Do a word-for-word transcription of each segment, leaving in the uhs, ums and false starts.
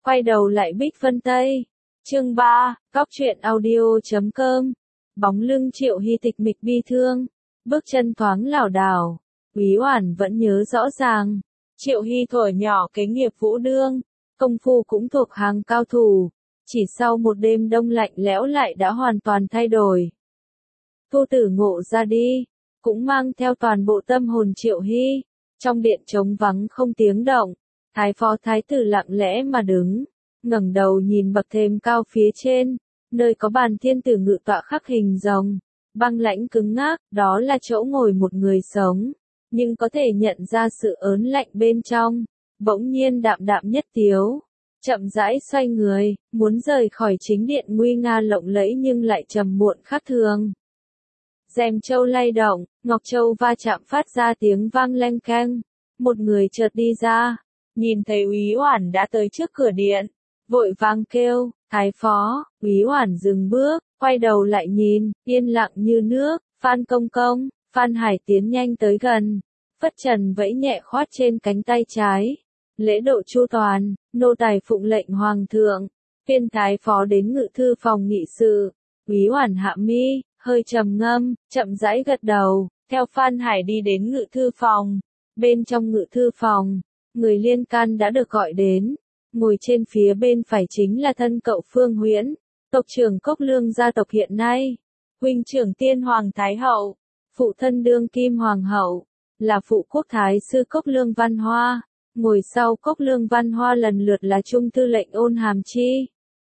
quay đầu lại Bích Vân Tây. Chương ba, Góc truyện audio.com. Chương ba, Góc truyện audio.com. Bóng lưng Triệu Hy tịch mịch bi thương, bước chân thoáng lảo đảo. Úy Oản vẫn nhớ rõ ràng, Triệu Hy thuở nhỏ kế nghiệp vũ đương, công phu cũng thuộc hàng cao thủ, chỉ sau một đêm đông lạnh lẽo lại đã hoàn toàn thay đổi. Thu Tử Ngộ ra đi, cũng mang theo toàn bộ tâm hồn Triệu Hy. Trong điện trống vắng không tiếng động, Thái phó thái tử lặng lẽ mà đứng, ngẩng đầu nhìn bậc thềm cao phía trên, nơi có bàn thiên tử ngự tọa khắc hình rồng, băng lãnh cứng ngắc, đó là chỗ ngồi một người sống, nhưng có thể nhận ra sự ớn lạnh bên trong. Bỗng nhiên đạm đạm nhất tiếu, chậm rãi xoay người, muốn rời khỏi chính điện nguy nga lộng lẫy nhưng lại trầm muộn khác thường. Rèm châu lay động, ngọc châu va chạm phát ra tiếng vang leng keng. Một người chợt đi ra, nhìn thấy Úy Oản đã tới trước cửa điện, vội vàng kêu, Thái phó. Úy Oản dừng bước, quay đầu lại nhìn, yên lặng như nước. Phan công công. Phan Hải tiến nhanh tới gần, phất trần vẫy nhẹ khoát trên cánh tay trái. Lễ độ chu toàn, nô tài phụng lệnh hoàng thượng. Phiên Thái phó đến ngự thư phòng nghị sự. Úy Oản hạ mi, hơi trầm ngâm, chậm rãi gật đầu, theo Phan Hải đi đến ngự thư phòng. Bên trong ngự thư phòng, người liên can đã được gọi đến. Ngồi trên phía bên phải chính là thân cậu Phương Huyễn, tộc trưởng Cốc Lương gia tộc hiện nay, huynh trưởng Tiên Hoàng Thái hậu, phụ thân đương kim hoàng hậu, là phụ quốc thái sư Cốc Lương Văn Hoa. Ngồi sau Cốc Lương Văn Hoa lần lượt là trung thư lệnh Ôn Hàm Chi,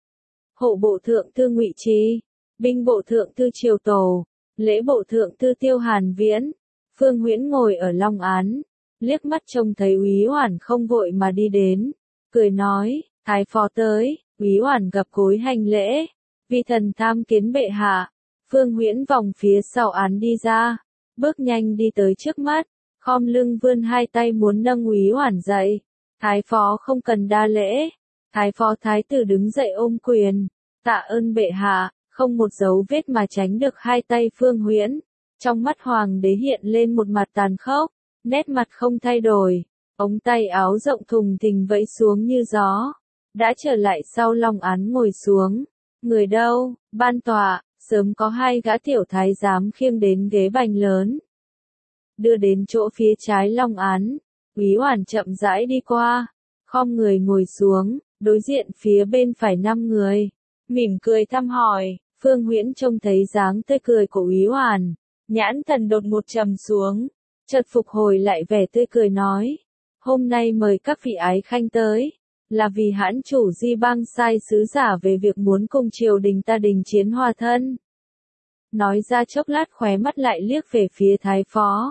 hộ bộ thượng thư Ngụy Trí, binh bộ thượng thư Triều Tổ, lễ bộ thượng thư Tiêu Hàn Viễn. Phương Huyễn ngồi ở long án, liếc mắt trông thấy Úy Oản không vội mà đi đến, cười nói, Thái phó tới. Úy Oản gập gối hành lễ, vi thần tham kiến bệ hạ. Phương Huyễn vòng phía sau án đi ra, bước nhanh đi tới trước mắt, khom lưng vươn hai tay muốn nâng Úy Oản dậy. Thái phó không cần đa lễ. Thái phó thái tử đứng dậy ôm quyền, tạ ơn bệ hạ. Không một dấu vết mà tránh được hai tay Phương Huyễn. Trong mắt hoàng đế hiện lên một mặt tàn khốc, nét mặt không thay đổi, ống tay áo rộng thùng thình vẫy xuống như gió. Đã trở lại sau long án ngồi xuống. Người đâu? Ban tọa. Sớm có hai gã tiểu thái giám khiêng đến ghế bành lớn, đưa đến chỗ phía trái long án. Úy Oản chậm rãi đi qua, khom người ngồi xuống, đối diện phía bên phải năm người, mỉm cười thăm hỏi. Phương Huyễn trông thấy dáng tươi cười của Úy Oản, nhãn thần đột ngột trầm xuống, chợt phục hồi lại vẻ tươi cười nói, hôm nay mời các vị ái khanh tới, là vì hãn chủ Di Bang sai sứ giả về việc muốn cùng triều đình ta đình chiến hòa thân. Nói ra chốc lát khóe mắt lại liếc về phía Thái phó.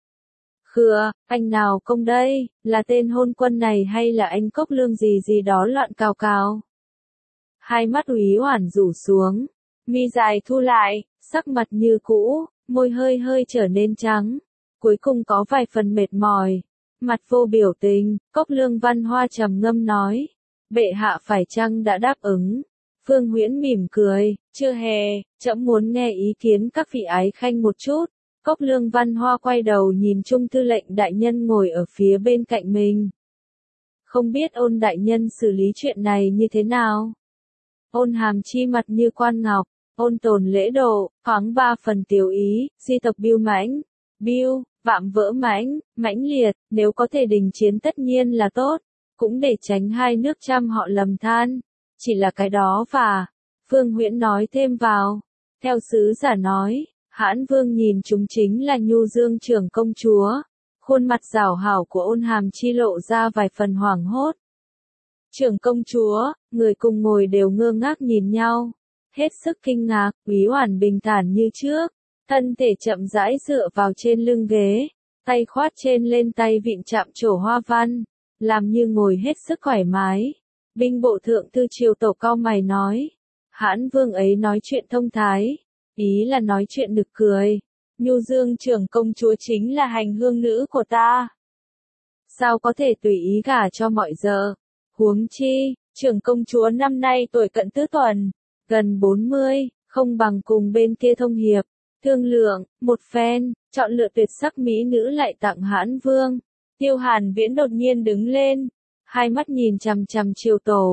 Khừa, anh nào công đây, là tên hôn quân này hay là anh Cốc Lương gì gì đó loạn cào cào? Hai mắt Úy Oản rủ xuống, mi dài thu lại, sắc mặt như cũ, môi hơi hơi trở nên trắng, cuối cùng có vài phần mệt mỏi, mặt vô biểu tình. Cốc Lương Văn Hoa trầm ngâm nói, bệ hạ phải chăng đã đáp ứng? Phương Huyễn mỉm cười, chưa hề, trẫm muốn nghe ý kiến các vị ái khanh một chút. Cốc Lương Văn Hoa quay đầu nhìn trung thư lệnh đại nhân ngồi ở phía bên cạnh mình. Không biết Ôn đại nhân xử lý chuyện này như thế nào? Ôn Hàm Chi mặt như quan ngọc, ôn tồn lễ độ, thoáng ba phần tiểu ý. Di tộc Bưu mãnh, Bưu, vạm vỡ mãnh, mãnh liệt, nếu có thể đình chiến tất nhiên là tốt, cũng để tránh hai nước trăm họ lầm than. Chỉ là cái đó và, Phương Huyễn nói thêm vào, theo sứ giả nói, Hãn Vương nhìn chúng chính là Nhu Dương trưởng công chúa. Khuôn mặt rảo hảo của Ôn Hàm Chi lộ ra vài phần hoảng hốt. Trưởng công chúa, người cùng ngồi đều ngơ ngác nhìn nhau, hết sức kinh ngạc. Úy Oản bình thản như trước, thân thể chậm rãi dựa vào trên lưng ghế, tay khoát trên lên tay vịn chạm trổ hoa văn, làm như ngồi hết sức thoải mái. Binh bộ thượng thư Triều Tổ cau mày nói, Hãn Vương ấy nói chuyện thông thái, ý là nói chuyện nực cười. Nhu Dương trưởng công chúa chính là hành hương nữ của ta, sao có thể tùy ý gả cho mọi giờ? Huống chi, trưởng công chúa năm nay tuổi cận tứ tuần, gần bốn mươi, không bằng cùng bên kia thông hiệp, thương lượng một phen, chọn lựa tuyệt sắc mỹ nữ lại tặng Hãn Vương. Tiêu Hàn Viễn đột nhiên đứng lên, hai mắt nhìn chằm chằm Triều Tổ,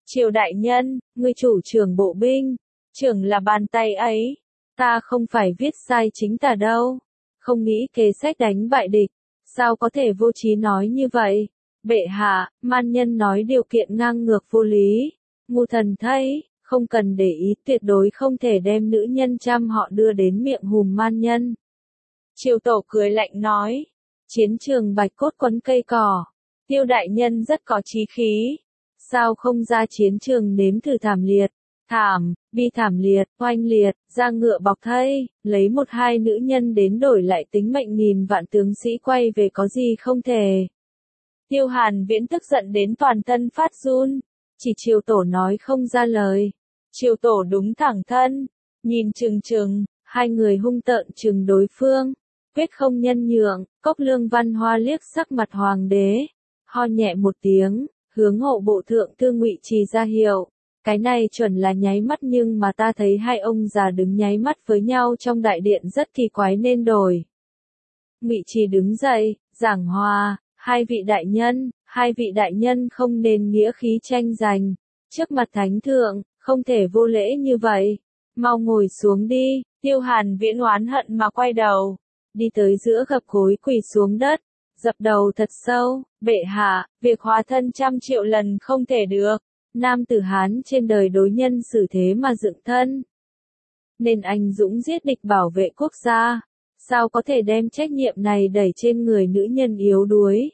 Triều đại nhân, ngươi chủ trưởng bộ binh, trưởng là bàn tay ấy, ta không phải viết sai chính tả đâu, không nghĩ kế sách đánh bại địch, sao có thể vô trí nói như vậy? Bệ hạ, man nhân nói điều kiện ngang ngược vô lý, ngu thần thấy, không cần để ý, tuyệt đối không thể đem nữ nhân trăm họ đưa đến miệng hùm man nhân. Triều tổ cười lạnh nói, chiến trường bạch cốt quấn cây cỏ, Tiêu đại nhân rất có chí khí, sao không ra chiến trường nếm thử thảm liệt, thảm, bi thảm liệt, oanh liệt, ra ngựa bọc thây, lấy một hai nữ nhân đến đổi lại tính mệnh nghìn vạn tướng sĩ quay về có gì không thể. Tiêu Hàn Viễn tức giận đến toàn thân phát run, chỉ Triều tổ nói không ra lời. Triều tổ đúng thẳng thân, nhìn chừng chừng, hai người hung tợn chừng đối phương, quyết không nhân nhượng. Cốc Lương Văn Hoa liếc sắc mặt hoàng đế, ho nhẹ một tiếng, hướng hộ bộ thượng thư Ngụy Trì ra hiệu. Cái này chuẩn là nháy mắt, nhưng mà ta thấy hai ông già đứng nháy mắt với nhau trong đại điện rất kỳ quái nên đổi. Ngụy Trì đứng dậy, giảng hòa, hai vị đại nhân, hai vị đại nhân không nên nghĩa khí tranh giành, trước mặt thánh thượng, không thể vô lễ như vậy, mau ngồi xuống đi. Tiêu Hàn Viễn oán hận mà quay đầu, đi tới giữa gập gối quỳ xuống đất, dập đầu thật sâu, bệ hạ, việc hóa thân trăm triệu lần không thể được, nam tử Hán trên đời đối nhân xử thế mà dựng thân, nên anh dũng giết địch bảo vệ quốc gia, sao có thể đem trách nhiệm này đẩy trên người nữ nhân yếu đuối.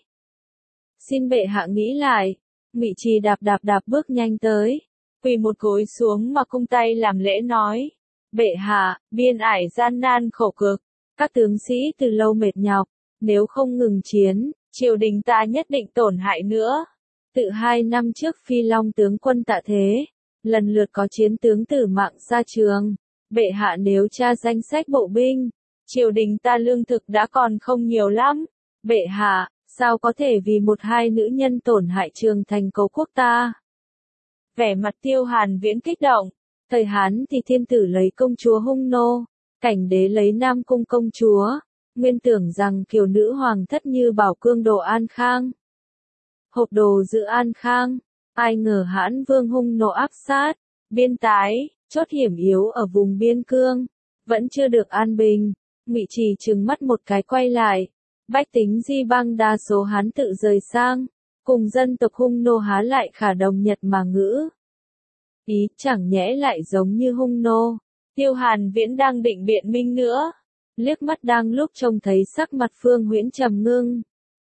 Xin bệ hạ nghĩ lại. Ngụy Trì đạp đạp đạp bước nhanh tới, quỳ một gối xuống mà cung tay làm lễ nói, bệ hạ, biên ải gian nan khổ cực, các tướng sĩ từ lâu mệt nhọc, nếu không ngừng chiến, triều đình ta nhất định tổn hại nữa. Tự hai năm trước Phi Long tướng quân tạ thế, lần lượt có chiến tướng tử mạng ra trường, bệ hạ nếu tra danh sách bộ binh, triều đình ta lương thực đã còn không nhiều lắm, bệ hạ, sao có thể vì một hai nữ nhân tổn hại trường thành cố quốc ta. Vẻ mặt Tiêu Hàn Viễn kích động, thời Hán thì thiên tử lấy công chúa Hung Nô, cảnh đế lấy Nam Cung công chúa, nguyên tưởng rằng kiều nữ hoàng thất như bảo cương đồ An Khang. Hộp đồ giữ An Khang, ai ngờ Hãn Vương Hung Nô áp sát, biên tái, chốt hiểm yếu ở vùng biên cương, vẫn chưa được an bình. Ngụy Trì trừng mắt một cái quay lại, bách tính Di Bang đa số Hán tự rời sang, cùng dân tộc Hung Nô há lại khả đồng Nhật mà ngữ. Ý chẳng nhẽ lại giống như Hung Nô. Tiêu Hàn Viễn đang định biện minh nữa, liếc mắt đang lúc trông thấy sắc mặt Phương Huyễn trầm ngưng,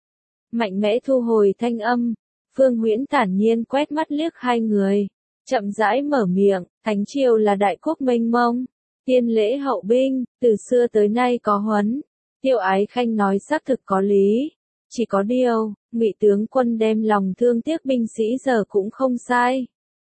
mạnh mẽ thu hồi thanh âm. Phương Huyễn thản nhiên quét mắt liếc hai người, chậm rãi mở miệng, thánh triều là đại quốc mênh mông, tiên lễ hậu binh, từ xưa tới nay có huấn. Tiêu Ái Khanh nói xác thực có lý, chỉ có điều, Ngụy tướng quân đem lòng thương tiếc binh sĩ giờ cũng không sai.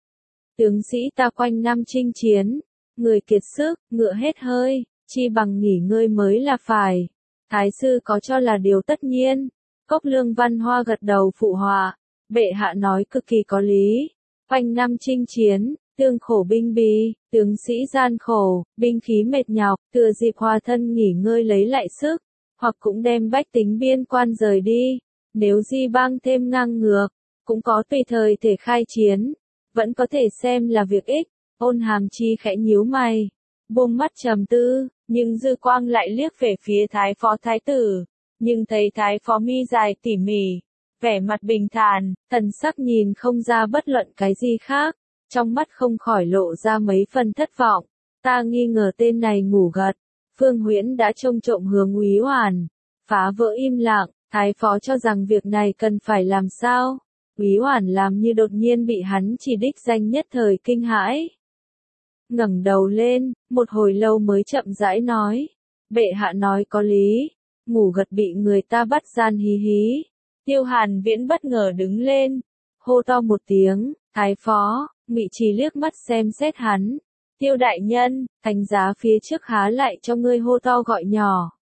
Tướng sĩ ta quanh năm chinh chiến, người kiệt sức, ngựa hết hơi, chi bằng nghỉ ngơi mới là phải. Thái sư có cho là điều tất nhiên. Cốc Lương Văn Hoa gật đầu phụ họa, bệ hạ nói cực kỳ có lý. Quanh năm chinh chiến, tương khổ binh bì, tướng sĩ gian khổ, binh khí mệt nhọc, thừa dịp hòa thân nghỉ ngơi lấy lại sức, hoặc cũng đem bách tính biên quan rời đi. Nếu Di Bang thêm ngang ngược, cũng có tùy thời thể khai chiến, vẫn có thể xem là việc ích. Ôn Hàm Chi khẽ nhíu mày, buông mắt trầm tư, nhưng dư quang lại liếc về phía Thái phó Thái tử, nhưng thấy Thái phó mi dài tỉ mỉ, vẻ mặt bình thản, thần sắc nhìn không ra bất luận cái gì khác, trong mắt không khỏi lộ ra mấy phần thất vọng. Ta nghi ngờ tên này ngủ gật. Phương Huyễn đã trông trộm hướng Úy Oản, phá vỡ im lặng. Thái phó cho rằng việc này cần phải làm sao? Úy Oản làm như đột nhiên bị hắn chỉ đích danh nhất thời kinh hãi. Ngẩng đầu lên, một hồi lâu mới chậm rãi nói, bệ hạ nói có lý, ngủ gật bị người ta bắt gian hí hí. Tiêu Hàn Viễn bất ngờ đứng lên, hô to một tiếng, Thái phó. Ngụy Trì liếc mắt xem xét hắn, Tiêu đại nhân, thánh giá phía trước há lại cho ngươi hô to gọi nhỏ.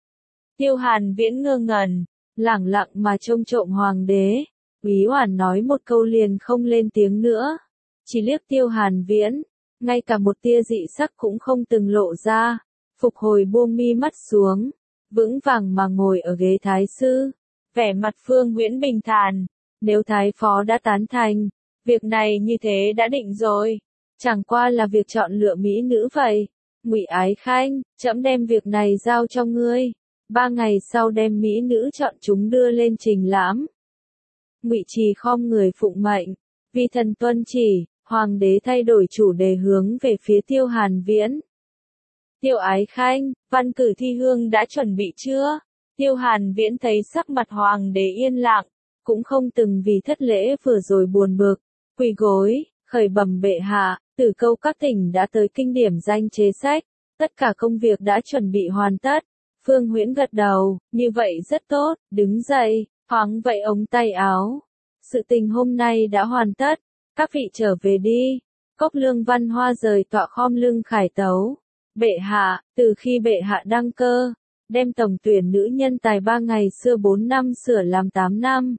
Tiêu Hàn Viễn ngơ ngẩn, lẳng lặng mà trông trộm hoàng đế. Úy Oản nói một câu liền không lên tiếng nữa, chỉ liếc Tiêu Hàn Viễn, ngay cả một tia dị sắc cũng không từng lộ ra, phục hồi buông mi mắt xuống, vững vàng mà ngồi ở ghế thái sư, vẻ mặt Phương Huyễn bình thản, nếu thái phó đã tán thành, Việc này như thế đã định rồi, chẳng qua là việc chọn lựa mỹ nữ vậy. Ngụy Ái Khanh, trẫm đem việc này giao cho ngươi, ba ngày sau đem mỹ nữ chọn chúng đưa lên trình lãm. Ngụy Trì khom người phụng mệnh, vi thần tuân chỉ. Hoàng đế thay đổi chủ đề hướng về phía Tiêu Hàn Viễn. Tiêu Ái Khanh, văn cử thi hương đã chuẩn bị chưa? Tiêu Hàn Viễn thấy sắc mặt hoàng đế yên lặng, cũng không từng vì thất lễ vừa rồi buồn bực, quỳ gối, khởi bẩm bệ hạ, Tử Câu các tỉnh đã tới kinh điểm danh chế sách, tất cả công việc đã chuẩn bị hoàn tất. Phương Huyễn gật đầu, như vậy rất tốt, đứng dậy, thoáng vậy ống tay áo. Sự tình hôm nay đã hoàn tất. Các vị trở về đi. Cốc Lương Văn Hoa rời tọa khom lưng khải tấu. Bệ hạ, từ khi bệ hạ đăng cơ, đem tổng tuyển nữ nhân tài ba ngày xưa bốn năm sửa làm tám năm.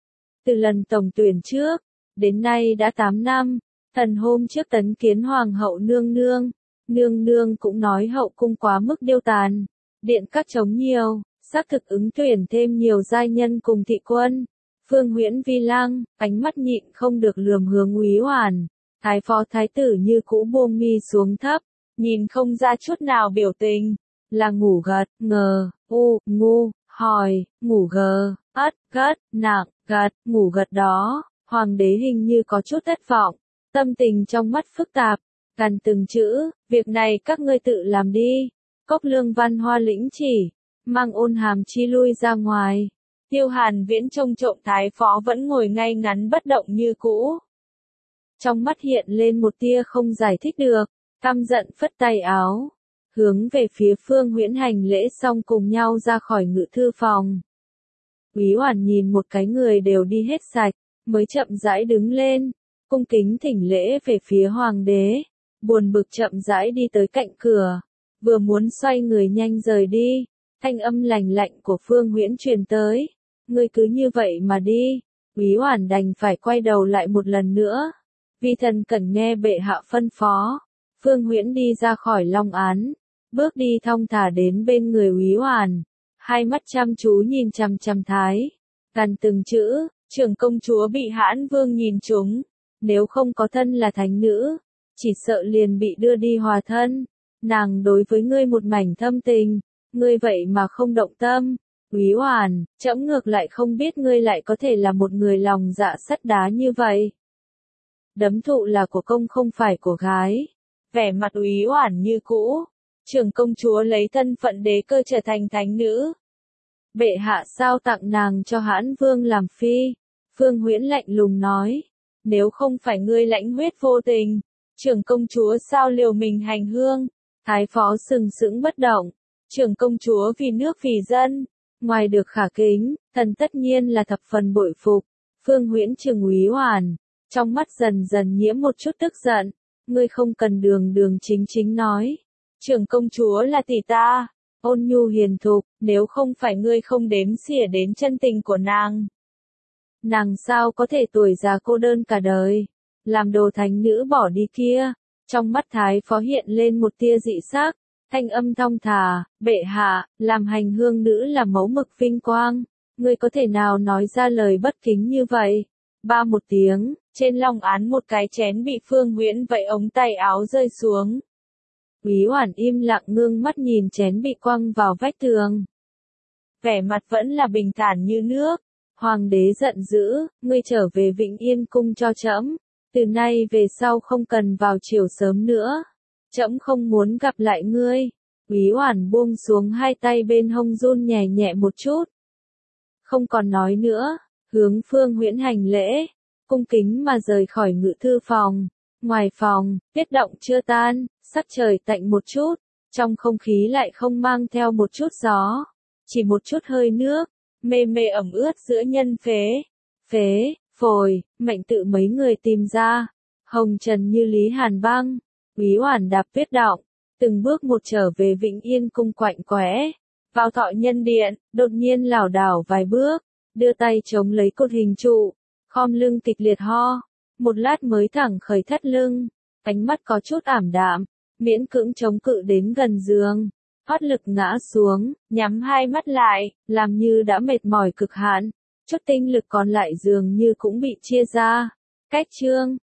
Từ lần tổng tuyển trước, đến nay đã tám năm, thần hôm trước tấn kiến hoàng hậu nương nương. Nương nương cũng nói hậu cung quá mức điêu tàn, điện các trống nhiều, xác thực ứng tuyển thêm nhiều giai nhân cùng thị quân. Phương Huyễn vi lăng, ánh mắt nhịn không được lườm hướng Úy Oản. Thái phó thái tử như cũ buông mi xuống thấp, nhìn không ra chút nào biểu tình, là ngủ gật, ngờ, u, ngu, hỏi, ngủ gờ, ất, gất, nặng, gật, ngủ gật đó. Hoàng đế hình như có chút thất vọng, tâm tình trong mắt phức tạp, gần từng chữ, việc này các ngươi tự làm đi. Cốc Lương Văn Hoa lĩnh chỉ, mang ôn hàm chi lui ra ngoài. Tiêu Hàn Viễn trông trộm thái phó vẫn ngồi ngay ngắn bất động như cũ. Trong mắt hiện lên một tia không giải thích được, căm giận phất tay áo, hướng về phía Phương Huyễn hành lễ xong cùng nhau ra khỏi ngự thư phòng. Úy Oản nhìn một cái người đều đi hết sạch, mới chậm rãi đứng lên, cung kính thỉnh lễ về phía hoàng đế, buồn bực chậm rãi đi tới cạnh cửa, vừa muốn xoay người nhanh rời đi, thanh âm lạnh lạnh của Phương Huyễn truyền tới. Ngươi cứ như vậy mà đi. Úy Oản đành phải quay đầu lại một lần nữa. Vi thần cần nghe bệ hạ phân phó. Phương Huyễn đi ra khỏi long án, bước đi thong thả đến bên người Úy Oản, hai mắt chăm chú nhìn chằm chằm Thái. Gần từng chữ, trưởng công chúa bị Hãn Vương nhìn trúng, nếu không có thân là thánh nữ, chỉ sợ liền bị đưa đi hòa thân. Nàng đối với ngươi một mảnh thâm tình, ngươi vậy mà không động tâm. Úy Oản, trẫm ngược lại không biết ngươi lại có thể là một người lòng dạ sắt đá như vậy. Đấm thụ là của công không phải của gái. Vẻ mặt Úy Oản như cũ. Trưởng công chúa lấy thân phận đế cơ trở thành thánh nữ. Bệ hạ sao tặng nàng cho Hãn Vương làm phi? Phương Huyễn lạnh lùng nói. Nếu không phải ngươi lãnh huyết vô tình, trưởng công chúa sao liều mình hành hương? Thái phó sừng sững bất động. Trưởng công chúa vì nước vì dân. Ngoài được khả kính, thần tất nhiên là thập phần bội phục. Phương Huyễn trừng Úy Oản, trong mắt dần dần nhiễm một chút tức giận. Ngươi không cần đường đường chính chính nói. Trưởng công chúa là tỷ ta, ôn nhu hiền thục, nếu không phải ngươi không đếm xỉa đến chân tình của nàng. Nàng sao có thể tuổi già cô đơn cả đời, làm đồ thánh nữ bỏ đi kia. Trong mắt Thái phó hiện lên một tia dị sắc. Thanh âm thong thả, bệ hạ, làm hành hương nữ là mẫu mực vinh quang, ngươi có thể nào nói ra lời bất kính như vậy? Ba một tiếng, trên long án một cái chén bị Phương Huyễn vậy ống tay áo rơi xuống. Úy Oản im lặng ngưng mắt nhìn chén bị quăng vào vách tường. Vẻ mặt vẫn là bình thản như nước. Hoàng đế giận dữ, ngươi trở về Vĩnh Yên cung cho trẫm, từ nay về sau không cần vào chiều sớm nữa. Trẫm không muốn gặp lại ngươi. Úy Oản buông xuống hai tay bên hông run nhẹ nhẹ một chút. Không còn nói nữa, hướng Phương Huyễn hành lễ, cung kính mà rời khỏi ngự thư phòng. Ngoài phòng, tuyết động chưa tan, sắc trời tạnh một chút, trong không khí lại không mang theo một chút gió, chỉ một chút hơi nước, mê mê ẩm ướt giữa nhân phế, phế, phổi, mệnh tự mấy người tìm ra, hồng trần như Lý Hàn Băng. Úy Oản đạp tuyết động, từng bước một trở về Vĩnh Yên cung quạnh quẽ, vào thọ nhân điện, đột nhiên lảo đảo vài bước, đưa tay chống lấy cột hình trụ, khom lưng kịch liệt ho, một lát mới thẳng khởi thắt lưng, ánh mắt có chút ảm đạm, miễn cưỡng chống cự đến gần giường, thoát lực ngã xuống, nhắm hai mắt lại, làm như đã mệt mỏi cực hạn, chút tinh lực còn lại dường như cũng bị chia ra. Cách chương